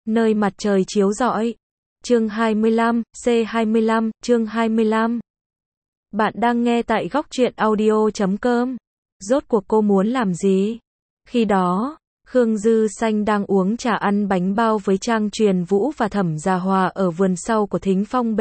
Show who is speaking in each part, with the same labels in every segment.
Speaker 1: Nơi mặt trời chiếu rọi. Chương 25, C25, chương 25. Bạn đang nghe tại góc truyện audio.com. Rốt cuộc cô muốn làm gì? Khi đó, Khương Dư Xanh đang uống trà ăn bánh bao với Trang Truyền Vũ và Thẩm Gia Hòa ở vườn sau của Thính Phong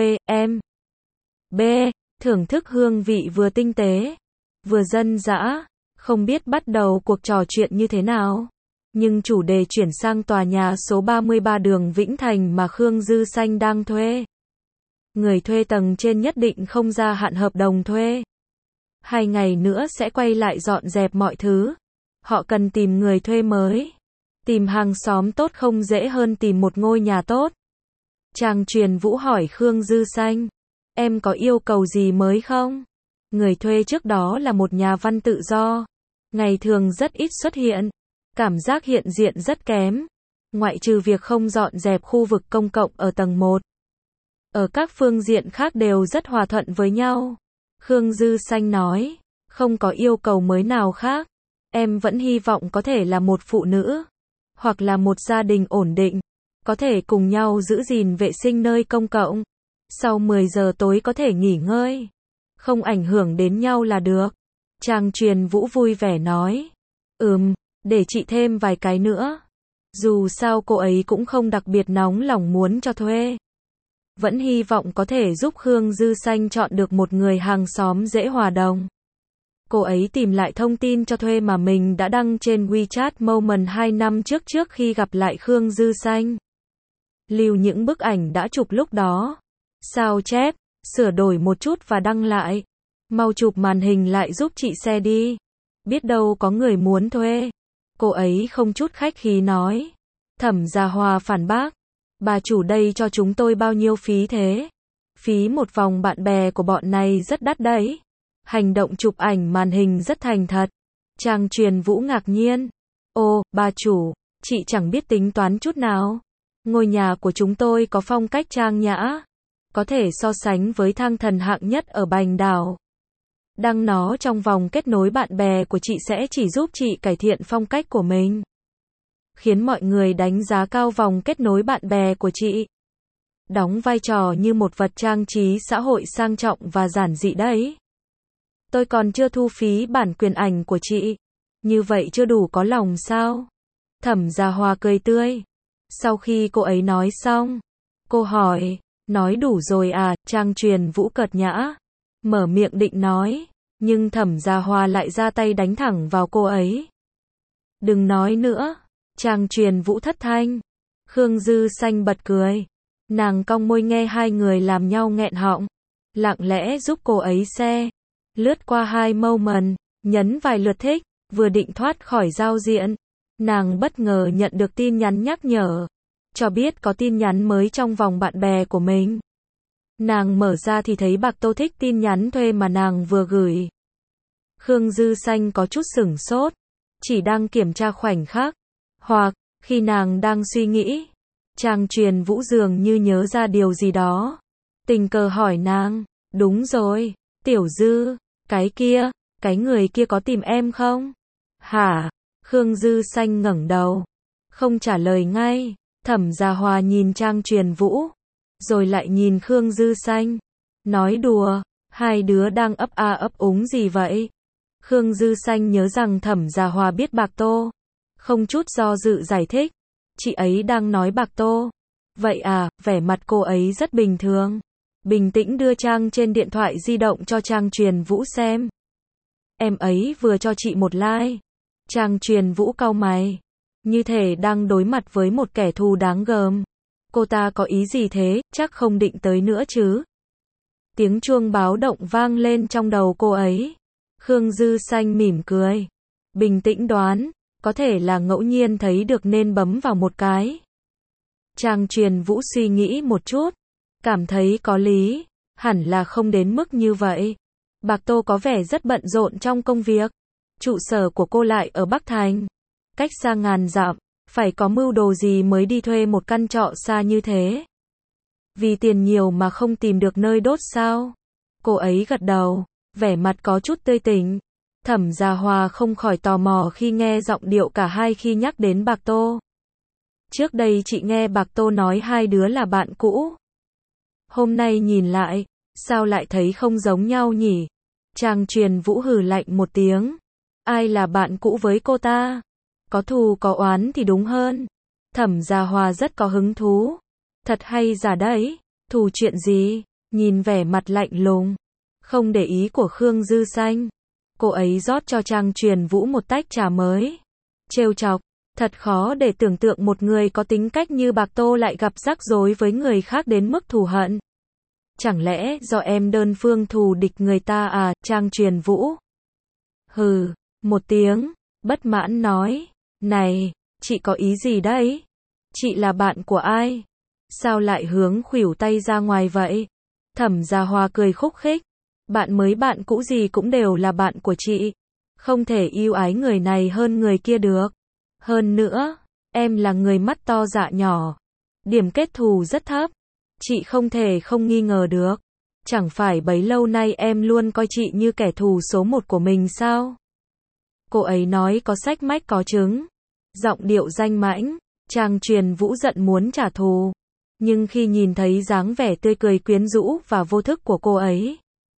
Speaker 1: B, thưởng thức hương vị vừa tinh tế, vừa dân dã, không biết bắt đầu cuộc trò chuyện như thế nào. Nhưng chủ đề chuyển sang tòa nhà số 33 đường Vĩnh Thành mà Khương Dư Xanh đang thuê. Người thuê tầng trên nhất định không gia hạn hợp đồng thuê. 2 ngày nữa sẽ quay lại dọn dẹp mọi thứ. Họ cần tìm người thuê mới. Tìm hàng xóm tốt không dễ hơn tìm một ngôi nhà tốt. Trang Truyền Vũ hỏi Khương Dư Xanh, em có yêu cầu gì mới không? Người thuê trước đó là một nhà văn tự do. Ngày thường rất ít xuất hiện. Cảm giác hiện diện rất kém. Ngoại trừ việc không dọn dẹp khu vực công cộng ở tầng 1. Ở các phương diện khác đều rất hòa thuận với nhau. Khương Dư Xanh nói, không có yêu cầu mới nào khác. Em vẫn hy vọng có thể là một phụ nữ. Hoặc là một gia đình ổn định. Có thể cùng nhau giữ gìn vệ sinh nơi công cộng. Sau 10 giờ tối có thể nghỉ ngơi. Không ảnh hưởng đến nhau là được. Trang Truyền Vũ vui vẻ nói. Để chị thêm vài cái nữa. Dù sao cô ấy cũng không đặc biệt nóng lòng muốn cho thuê. Vẫn hy vọng có thể giúp Khương Dư Xanh chọn được một người hàng xóm dễ hòa đồng. Cô ấy tìm lại thông tin cho thuê mà mình đã đăng trên WeChat Moment 2 năm trước khi gặp lại Khương Dư Xanh. Lưu những bức ảnh đã chụp lúc đó. Sao chép, sửa đổi một chút và đăng lại. Mau chụp màn hình lại giúp chị xe đi. Biết đâu có người muốn thuê. Cô ấy không chút khách khí nói. Thẩm Gia Hòa phản bác. Bà chủ đây cho chúng tôi bao nhiêu phí thế? Phí một vòng bạn bè của bọn này rất đắt đấy. Hành động chụp ảnh màn hình rất thành thật. Trang Truyền Vũ ngạc nhiên. Ô, bà chủ, chị chẳng biết tính toán chút nào. Ngôi nhà của chúng tôi có phong cách trang nhã. Có thể so sánh với thang thần hạng nhất ở Bành Đảo. Đăng nó trong vòng kết nối bạn bè của chị sẽ chỉ giúp chị cải thiện phong cách của mình. Khiến mọi người đánh giá cao vòng kết nối bạn bè của chị. Đóng vai trò như một vật trang trí xã hội sang trọng và giản dị đấy. Tôi còn chưa thu phí bản quyền ảnh của chị. Như vậy chưa đủ có lòng sao? Thẩm Gia Hòa cười tươi. Sau khi cô ấy nói xong, cô hỏi, nói đủ rồi à? Trang Truyền Vũ cợt nhã. Mở miệng định nói, nhưng Thẩm Gia Hòa lại ra tay đánh thẳng vào cô ấy. Đừng nói nữa. Trang Truyền Vũ thất thanh. Khương Dư Xanh bật cười. Nàng cong môi nghe hai người làm nhau nghẹn họng. Lặng lẽ giúp cô ấy xe. Lướt qua hai moment, nhấn vài lượt thích, vừa định thoát khỏi giao diện. Nàng bất ngờ nhận được tin nhắn nhắc nhở. Cho biết có tin nhắn mới trong vòng bạn bè của mình. Nàng mở ra thì thấy Bạc Tô thích tin nhắn thuê mà nàng vừa gửi. Khương Dư Xanh có chút sửng sốt. Chỉ đang kiểm tra khoảnh khắc. Hoặc, khi nàng đang suy nghĩ. Trang Truyền Vũ dường như nhớ ra điều gì đó. Tình cờ hỏi nàng. Đúng rồi, Tiểu Dư, cái người kia có tìm em không? Hả? Khương Dư Xanh ngẩng đầu. Không trả lời ngay. Thẩm Gia Hòa nhìn Trang Truyền Vũ. Rồi lại nhìn Khương Dư Xanh. Nói đùa, hai đứa đang ấp a ấp úng gì vậy? Khương Dư Xanh nhớ rằng Thẩm Gia Hòa biết Bạc Tô. Không chút do dự giải thích. Chị ấy đang nói Bạc Tô. Vậy à, vẻ mặt cô ấy rất bình thường. Bình tĩnh đưa trang trên điện thoại di động cho Trang Truyền Vũ xem. Em ấy vừa cho chị một like. Trang Truyền Vũ cau mày. Như thể đang đối mặt với một kẻ thù đáng gờm. Cô ta có ý gì thế, chắc không định tới nữa chứ. Tiếng chuông báo động vang lên trong đầu cô ấy. Khương Dư Xanh mỉm cười. Bình tĩnh đoán, có thể là ngẫu nhiên thấy được nên bấm vào một cái. Trang Truyền Vũ suy nghĩ một chút. Cảm thấy có lý, hẳn là không đến mức như vậy. Bạc Tô có vẻ rất bận rộn trong công việc. Trụ sở của cô lại ở Bắc Thành. Cách xa ngàn dặm, phải có mưu đồ gì mới đi thuê một căn trọ xa như thế. Vì tiền nhiều mà không tìm được nơi đốt sao? Cô ấy gật đầu, vẻ mặt có chút tươi tỉnh. Thẩm Gia Hòa không khỏi tò mò khi nghe giọng điệu cả hai khi nhắc đến Bạc Tô. Trước đây chị nghe Bạc Tô nói hai đứa là bạn cũ. Hôm nay nhìn lại, sao lại thấy không giống nhau nhỉ? Trang Truyền Vũ hừ lạnh một tiếng. Ai là bạn cũ với cô ta? Có thù có oán thì đúng hơn. Thẩm Gia Hòa rất có hứng thú. Thật hay giả đấy, thù chuyện gì? Nhìn vẻ mặt lạnh lùng, không để ý của Khương Dư Xanh. Cô ấy rót cho Trang Truyền Vũ một tách trà mới. Trêu chọc, thật khó để tưởng tượng một người có tính cách như Bạc Tô lại gặp rắc rối với người khác đến mức thù hận. Chẳng lẽ do em đơn phương thù địch người ta à? Trang Truyền Vũ hừ một tiếng, bất mãn nói. Này, chị có ý gì đấy? Chị là bạn của ai? Sao lại hướng khuỷu tay ra ngoài vậy? Thẩm Gia Hòa cười khúc khích. Bạn mới bạn cũ gì cũng đều là bạn của chị. Không thể yêu ái người này hơn người kia được. Hơn nữa, em là người mắt to dạ nhỏ. Điểm kết thù rất thấp. Chị không thể không nghi ngờ được. Chẳng phải bấy lâu nay em luôn coi chị như kẻ thù số một của mình sao? Cô ấy nói có sách mách có chứng. Giọng điệu danh mãnh. Trang Truyền Vũ giận muốn trả thù. Nhưng khi nhìn thấy dáng vẻ tươi cười quyến rũ và vô thức của cô ấy,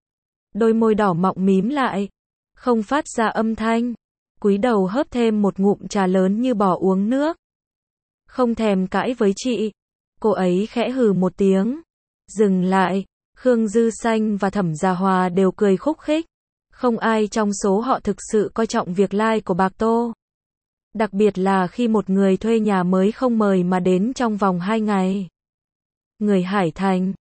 Speaker 1: đôi môi đỏ mọng mím lại, không phát ra âm thanh, cúi đầu hớp thêm một ngụm trà lớn như bò uống nước. Không thèm cãi với chị. Cô ấy khẽ hừ một tiếng. Dừng lại. Khương Dư Xanh và Thẩm Gia Hòa đều cười khúc khích. Không ai trong số họ thực sự coi trọng việc like của Bạc Tô. Đặc biệt là khi một người thuê nhà mới không mời mà đến trong vòng 2 ngày. Người Hải Thành,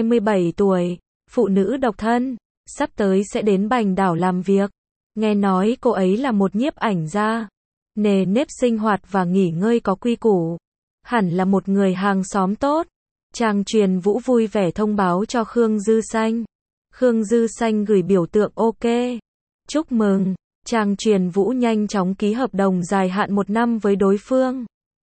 Speaker 1: 27 tuổi, phụ nữ độc thân, sắp tới sẽ đến Bành Đảo làm việc. Nghe nói cô ấy là một nhiếp ảnh gia, nề nếp sinh hoạt và nghỉ ngơi có quy củ. Hẳn là một người hàng xóm tốt. Trang Truyền Vũ vui vẻ thông báo cho Khương Dư Xanh. Khương Dư Xanh gửi biểu tượng OK. Chúc mừng. Trang Truyền Vũ nhanh chóng ký hợp đồng dài hạn 1 năm với đối phương.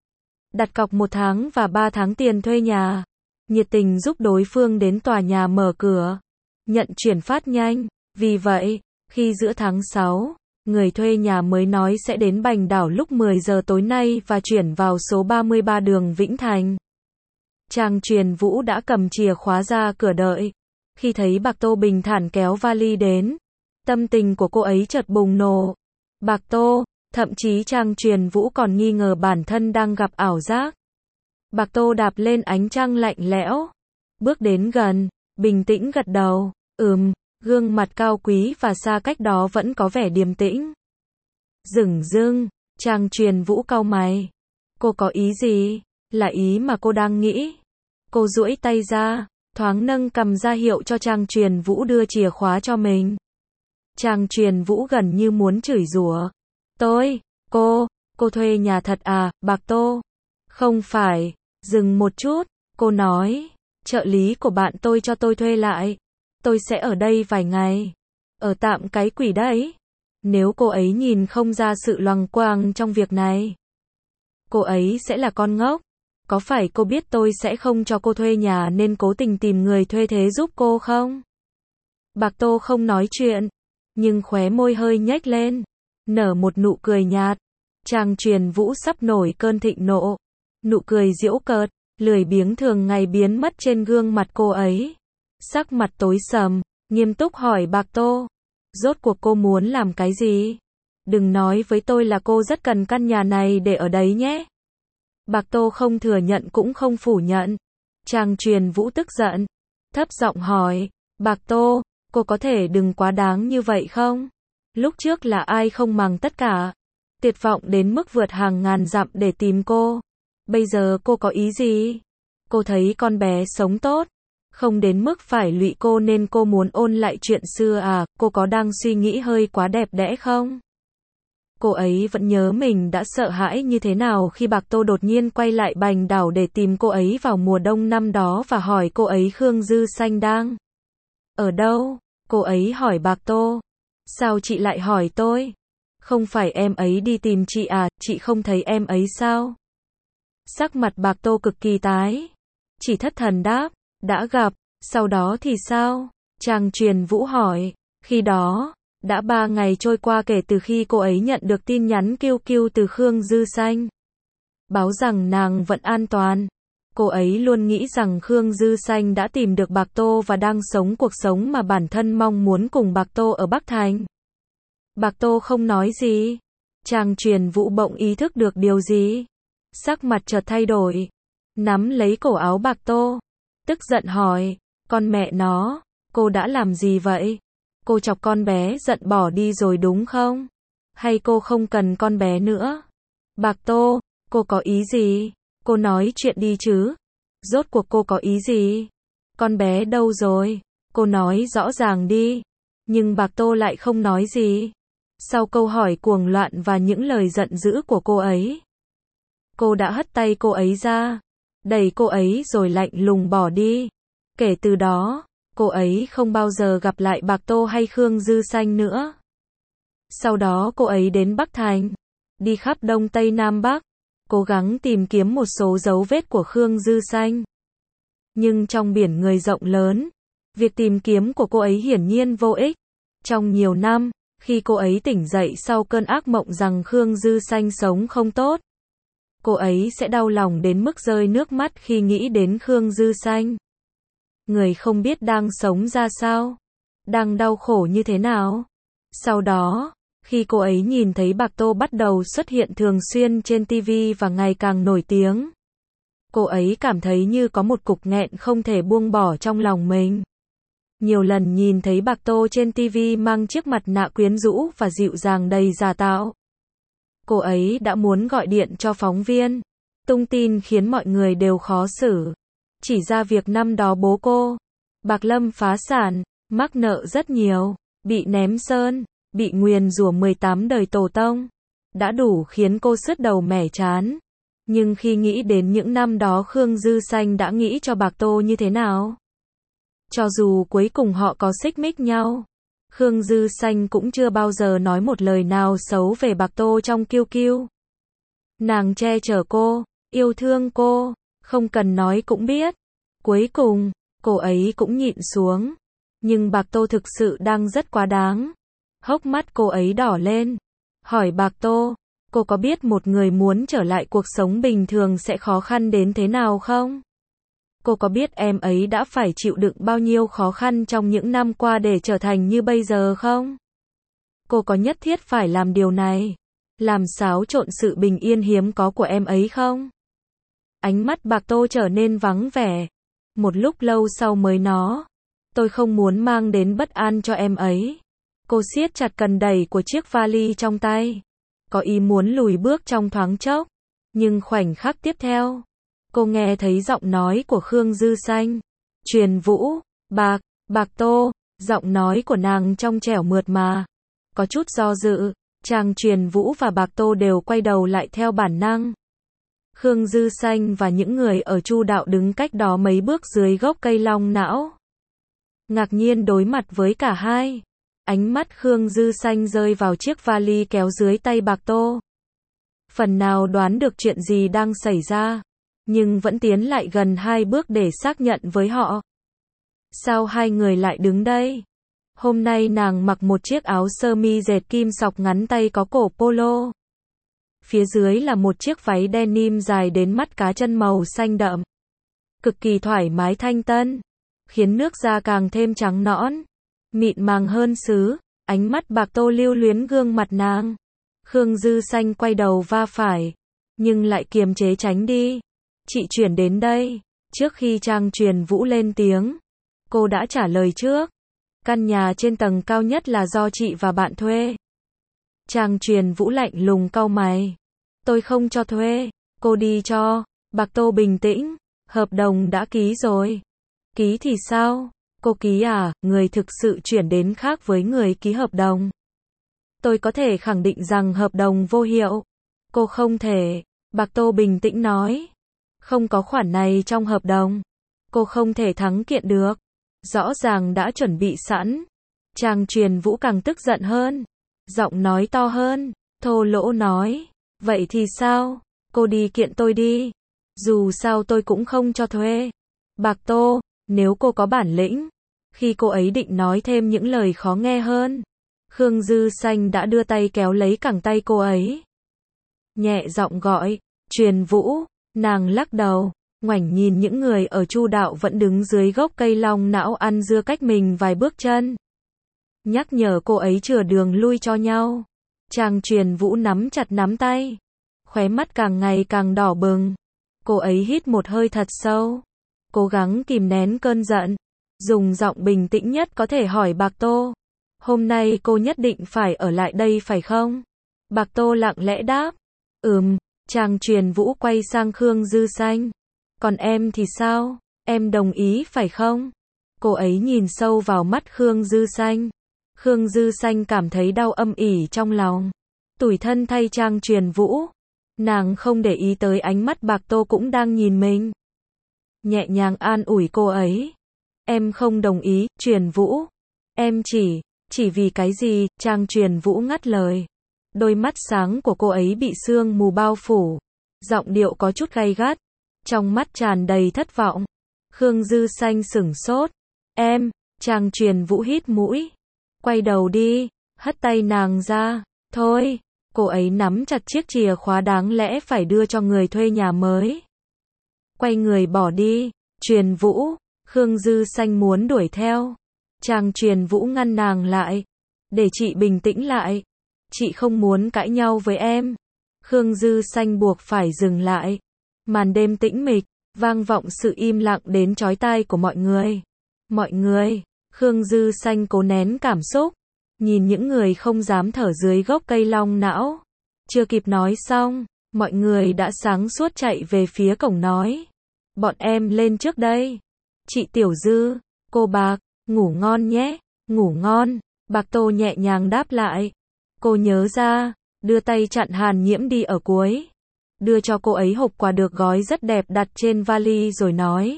Speaker 1: Đặt cọc 1 tháng và 3 tháng tiền thuê nhà. Nhiệt tình giúp đối phương đến tòa nhà mở cửa. Nhận chuyển phát nhanh. Vì vậy, khi giữa tháng 6, người thuê nhà mới nói sẽ đến Bành Đảo lúc 10 giờ tối nay và chuyển vào số 33 đường Vĩnh Thành. Trang Truyền Vũ đã cầm chìa khóa ra cửa đợi. Khi thấy Bạc Tô bình thản kéo vali đến, tâm tình của cô ấy chợt bùng nổ. Bạc Tô, thậm chí Trang Truyền Vũ còn nghi ngờ bản thân đang gặp ảo giác. Bạc Tô đạp lên ánh trăng lạnh lẽo, bước đến gần, bình tĩnh gật đầu. Gương mặt cao quý và xa cách đó vẫn có vẻ điềm tĩnh. Dửng dưng, Trang Truyền Vũ cau mày. Cô có ý gì? Là ý mà cô đang nghĩ. Cô duỗi tay ra, thoáng nâng cằm ra hiệu cho Trang Truyền Vũ đưa chìa khóa cho mình. Trang Truyền Vũ gần như muốn chửi rủa. Cô thuê nhà thật à, Bạc Tô? Không phải, dừng một chút, cô nói, trợ lý của bạn tôi cho tôi thuê lại. Tôi sẽ ở đây vài ngày. Ở tạm cái quỷ đấy. Nếu cô ấy nhìn không ra sự loằng quang trong việc này, cô ấy sẽ là con ngốc. Có phải cô biết tôi sẽ không cho cô thuê nhà nên cố tình tìm người thuê thế giúp cô không? Bạc Tô không nói chuyện, nhưng khóe môi hơi nhếch lên, nở một nụ cười nhạt. Trang Truyền Vũ sắp nổi cơn thịnh nộ. Nụ cười giễu cợt, lười biếng thường ngày biến mất trên gương mặt cô ấy. Sắc mặt tối sầm, nghiêm túc hỏi Bạc Tô. Rốt cuộc cô muốn làm cái gì? Đừng nói với tôi là cô rất cần căn nhà này để ở đấy nhé. Bạc Tô không thừa nhận cũng không phủ nhận. Trang Truyền Vũ tức giận, thấp giọng hỏi. Bạc Tô, cô có thể đừng quá đáng như vậy không? Lúc trước là ai không màng tất cả, tuyệt vọng đến mức vượt hàng ngàn dặm để tìm cô. Bây giờ cô có ý gì? Cô thấy con bé sống tốt, không đến mức phải lụy cô nên cô muốn ôn lại chuyện xưa à? Cô có đang suy nghĩ hơi quá đẹp đẽ không? Cô ấy vẫn nhớ mình đã sợ hãi như thế nào khi Bạc Tô đột nhiên quay lại Bành Đảo để tìm cô ấy vào mùa đông năm đó và hỏi cô ấy Khương Dư Xanh đang ở đâu? Cô ấy hỏi Bạc Tô. Sao chị lại hỏi tôi? Không phải em ấy đi tìm chị à, chị không thấy em ấy sao? Sắc mặt Bạc Tô cực kỳ tái. Chỉ thất thần đáp, đã gặp, sau đó thì sao? Trang Truyền Vũ hỏi, khi đó, đã 3 ngày trôi qua kể từ khi cô ấy nhận được tin nhắn kêu từ Khương Dư Xanh. báo rằng nàng vẫn an toàn. Cô ấy luôn nghĩ rằng Khương Dư Xanh đã tìm được Bạc Tô và đang sống cuộc sống mà bản thân mong muốn cùng Bạc Tô ở Bắc Thành. Bạc Tô không nói gì. Trang Truyền Vũ bỗng ý thức được điều gì. Sắc mặt chợt thay đổi. Nắm lấy cổ áo Bạc Tô. Tức giận hỏi, con mẹ nó, cô đã làm gì vậy? Cô chọc con bé giận bỏ đi rồi đúng không? Hay cô không cần con bé nữa? Bạc Tô, cô có ý gì? Cô nói chuyện đi chứ. Rốt cuộc cô có ý gì? Con bé đâu rồi? Cô nói rõ ràng đi. Nhưng Bạc Tô lại không nói gì. Sau câu hỏi cuồng loạn và những lời giận dữ của cô ấy, cô đã hất tay cô ấy ra, đẩy cô ấy rồi lạnh lùng bỏ đi. Kể từ đó, cô ấy không bao giờ gặp lại Bạc Tô hay Khương Dư Xanh nữa. Sau đó cô ấy đến Bắc Thành, đi khắp Đông Tây Nam Bắc, cố gắng tìm kiếm một số dấu vết của Khương Dư Xanh. Nhưng trong biển người rộng lớn, việc tìm kiếm của cô ấy hiển nhiên vô ích. Trong nhiều năm, khi cô ấy tỉnh dậy sau cơn ác mộng rằng Khương Dư Xanh sống không tốt, cô ấy sẽ đau lòng đến mức rơi nước mắt khi nghĩ đến Khương Dư Xanh. Người không biết đang sống ra sao, đang đau khổ như thế nào. Sau đó, khi cô ấy nhìn thấy Bạc Tô bắt đầu xuất hiện thường xuyên trên TV và ngày càng nổi tiếng, cô ấy cảm thấy như có một cục nghẹn không thể buông bỏ trong lòng mình. Nhiều lần nhìn thấy Bạc Tô trên TV mang chiếc mặt nạ quyến rũ và dịu dàng đầy giả tạo, cô ấy đã muốn gọi điện cho phóng viên, tung tin khiến mọi người đều khó xử. Chỉ ra việc năm đó bố cô, Bạc Lâm phá sản, mắc nợ rất nhiều, bị ném sơn, bị nguyền rủa 18 đời tổ tông, đã đủ khiến cô sứt đầu mẻ trán. Nhưng khi nghĩ đến những năm đó Khương Dư Xanh đã nghĩ cho Bạc Tô như thế nào, cho dù cuối cùng họ có xích mích nhau, Khương Dư Xanh cũng chưa bao giờ nói một lời nào xấu về Bạc Tô trong kiêu kiêu. Nàng che chở cô, yêu thương cô, không cần nói cũng biết. Cuối cùng, cô ấy cũng nhịn xuống. Nhưng Bạc Tô thực sự đang rất quá đáng. Hốc mắt cô ấy đỏ lên. Hỏi Bạc Tô, cô có biết một người muốn trở lại cuộc sống bình thường sẽ khó khăn đến thế nào không? Cô có biết em ấy đã phải chịu đựng bao nhiêu khó khăn trong những năm qua để trở thành như bây giờ không? Cô có nhất thiết phải làm điều này, làm xáo trộn sự bình yên hiếm có của em ấy không? Ánh mắt Bạc Tô trở nên vắng vẻ. Một lúc lâu sau mới nói, tôi không muốn mang đến bất an cho em ấy. Cô siết chặt cần đẩy của chiếc vali trong tay, có ý muốn lùi bước trong thoáng chốc. Nhưng khoảnh khắc tiếp theo, cô nghe thấy giọng nói của Khương Dư Xanh. Truyền Vũ, Bạc Tô, giọng nói của nàng trong trẻo mượt mà. Có chút do dự, chàng Truyền Vũ và Bạc Tô đều quay đầu lại theo bản năng. Khương Dư Xanh và những người ở Chu Đạo đứng cách đó mấy bước dưới gốc cây long não, ngạc nhiên đối mặt với cả hai. Ánh mắt Khương Dư Xanh rơi vào chiếc vali kéo dưới tay Bạc Tô. Phần nào đoán được chuyện gì đang xảy ra, nhưng vẫn tiến lại gần hai bước để xác nhận với họ. Sao hai người lại đứng đây? Hôm nay nàng mặc một chiếc áo sơ mi dệt kim sọc ngắn tay có cổ polo. Phía dưới là một chiếc váy denim dài đến mắt cá chân màu xanh đậm. Cực kỳ thoải mái thanh tân, khiến nước da càng thêm trắng nõn, mịn màng hơn sứ. Ánh mắt Bạc Tô lưu luyến gương mặt nàng. Khương Dư Xanh quay đầu va phải, nhưng lại kiềm chế tránh đi. Chị chuyển đến đây. Trước khi Trang Truyền Vũ lên tiếng, cô đã trả lời trước. Căn nhà trên tầng cao nhất là do chị và bạn thuê. Trang Truyền Vũ lạnh lùng cau mày. Tôi không cho thuê, cô đi cho. Bạc Tô bình tĩnh. Hợp đồng đã ký rồi. Ký thì sao? Cô ký à? Người thực sự chuyển đến khác với người ký hợp đồng. Tôi có thể khẳng định rằng hợp đồng vô hiệu. Cô không thể. Bạc Tô bình tĩnh nói. Không có khoản này trong hợp đồng. Cô không thể thắng kiện được. Rõ ràng đã chuẩn bị sẵn. Trang Truyền Vũ càng tức giận hơn. Giọng nói to hơn, thô lỗ nói. Vậy thì sao? Cô đi kiện tôi đi. Dù sao tôi cũng không cho thuê. Bạc Tô, nếu cô có bản lĩnh. Khi cô ấy định nói thêm những lời khó nghe hơn, Khương Dư Xanh đã đưa tay kéo lấy cẳng tay cô ấy. Nhẹ giọng gọi, Truyền Vũ, nàng lắc đầu, ngoảnh nhìn những người ở Chu đạo vẫn đứng dưới gốc cây long não ăn dưa cách mình vài bước chân. Nhắc nhở cô ấy chừa đường lui cho nhau. Trang Truyền Vũ nắm chặt nắm tay, khóe mắt càng ngày càng đỏ bừng. Cô ấy hít một hơi thật sâu, cố gắng kìm nén cơn giận, dùng giọng bình tĩnh nhất có thể hỏi Bạc Tô. Hôm nay cô nhất định phải ở lại đây phải không? Bạc Tô lặng lẽ đáp. Trang Truyền Vũ quay sang Khương Dư Xanh. Còn em thì sao? Em đồng ý phải không? Cô ấy nhìn sâu vào mắt Khương Dư Xanh. Khương Dư Xanh cảm thấy đau âm ỉ trong lòng. Tủi thân thay Trang Truyền Vũ. Nàng không để ý tới ánh mắt Bạc Tô cũng đang nhìn mình. Nhẹ nhàng an ủi cô ấy. Em không đồng ý, Truyền Vũ. Em chỉ vì cái gì? Trang Truyền Vũ ngắt lời. Đôi mắt sáng của cô ấy bị sương mù bao phủ. Giọng điệu có chút gay gắt. Trong mắt tràn đầy thất vọng. Khương Dư Xanh sửng sốt. Em, Trang Truyền Vũ hít mũi. Quay đầu đi, hất tay nàng ra. Thôi, cô ấy nắm chặt chiếc chìa khóa đáng lẽ phải đưa cho người thuê nhà mới. Quay người bỏ đi. Truyền Vũ, Khương Dư Xanh muốn đuổi theo. Trang Truyền Vũ ngăn nàng lại. Để chị bình tĩnh lại. Chị không muốn cãi nhau với em. Khương Dư Xanh buộc phải dừng lại. Màn đêm tĩnh mịch, vang vọng sự im lặng đến chói tai của mọi người. Mọi người, Khương Dư Xanh cố nén cảm xúc, nhìn những người không dám thở dưới gốc cây long não. Chưa kịp nói xong, mọi người đã sáng suốt chạy về phía cổng nói. Bọn em lên trước đây. Chị Tiểu Dư, cô Bạc, ngủ ngon nhé, ngủ ngon. Bạc Tô nhẹ nhàng đáp lại. Cô nhớ ra, đưa tay chặn Hàn Nhiễm đi ở cuối. Đưa cho cô ấy hộp quà được gói rất đẹp đặt trên vali rồi nói.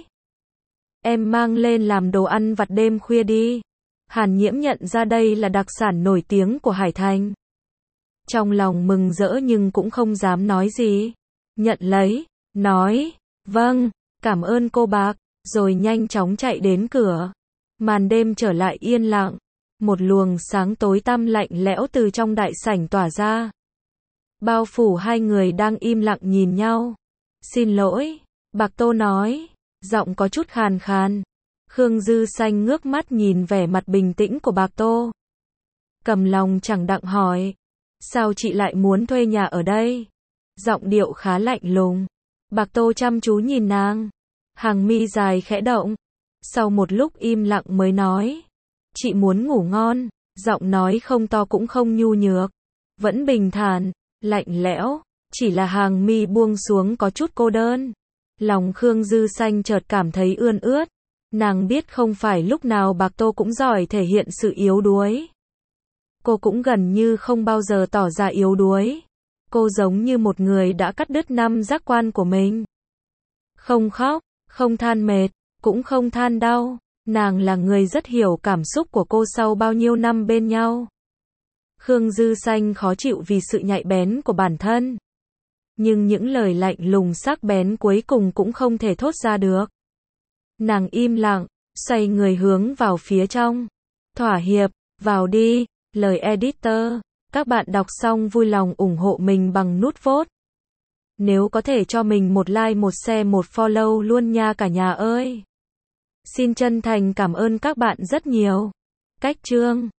Speaker 1: Em mang lên làm đồ ăn vặt đêm khuya đi. Hàn Nhiễm nhận ra đây là đặc sản nổi tiếng của Hải Thành. Trong lòng mừng rỡ nhưng cũng không dám nói gì. Nhận lấy, nói, vâng, cảm ơn cô Bạc, rồi nhanh chóng chạy đến cửa. Màn đêm trở lại yên lặng. Một luồng sáng tối tăm lạnh lẽo từ trong đại sảnh tỏa ra. Bao phủ hai người đang im lặng nhìn nhau. Xin lỗi, Bạc Tô nói, giọng có chút khàn khàn. Khương Dư Xanh ngước mắt nhìn vẻ mặt bình tĩnh của Bạc Tô. Cầm lòng chẳng đặng hỏi, sao chị lại muốn thuê nhà ở đây? Giọng điệu khá lạnh lùng. Bạc Tô chăm chú nhìn nàng. Hàng mi dài khẽ động. Sau một lúc im lặng mới nói. Chị muốn ngủ ngon. Giọng nói không to cũng không nhu nhược. Vẫn bình thản, lạnh lẽo. Chỉ là hàng mi buông xuống có chút cô đơn. Lòng Khương Dư Xanh chợt cảm thấy ươn ướt. Nàng biết không phải lúc nào Bạc Tô cũng giỏi thể hiện sự yếu đuối. Cô cũng gần như không bao giờ tỏ ra yếu đuối. Cô giống như một người đã cắt đứt 5 giác quan của mình. Không khóc, không than mệt, cũng không than đau. Nàng là người rất hiểu cảm xúc của cô sau bao nhiêu năm bên nhau. Khương Dư Xanh khó chịu vì sự nhạy bén của bản thân. Nhưng những lời lạnh lùng sắc bén cuối cùng cũng không thể thốt ra được. Nàng im lặng, xoay người hướng vào phía trong. Thỏa hiệp, vào đi, lời editor. Các bạn đọc xong vui lòng ủng hộ mình bằng nút vote. Nếu có thể cho mình một like, một share, một follow luôn nha cả nhà ơi. Xin chân thành cảm ơn các bạn rất nhiều. Cách chương